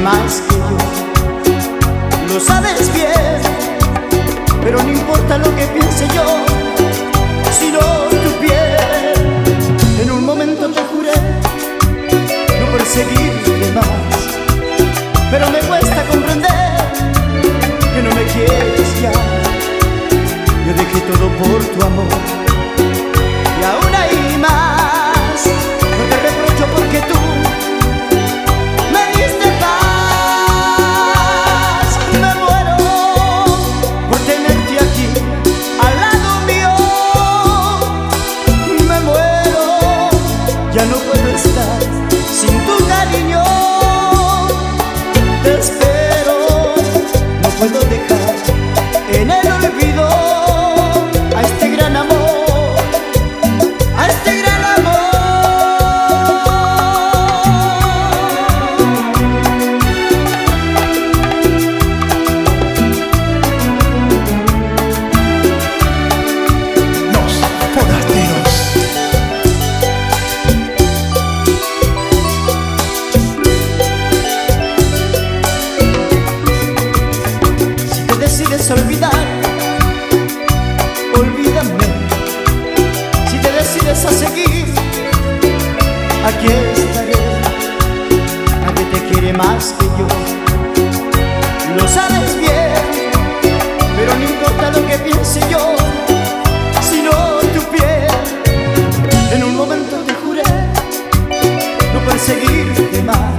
más que yo. Lo sabes bien, pero no importa lo que piense yo, sino tu piel. En un momento te juré no perseguirte más, pero me cuesta comprender que no me quieres ya. Yo dejé todo por tu amor y aún hay más. No te reprocho porque tú me diste paz. Me muero por tenerte aquí al lado mío. Me muero, ya no puedo estar sin tu cariño. Te espero, no puedo dejar en el olvido a este gran amor, a este gran amor. Los Forasteros. Si te decides olvidar, olvídame. Si te decides a seguir, aquí estaré. Nadie te quiere más que yo, lo sabes bien, pero no importa lo que piense yo, sino tu piel. En un momento te juré no perseguirte más,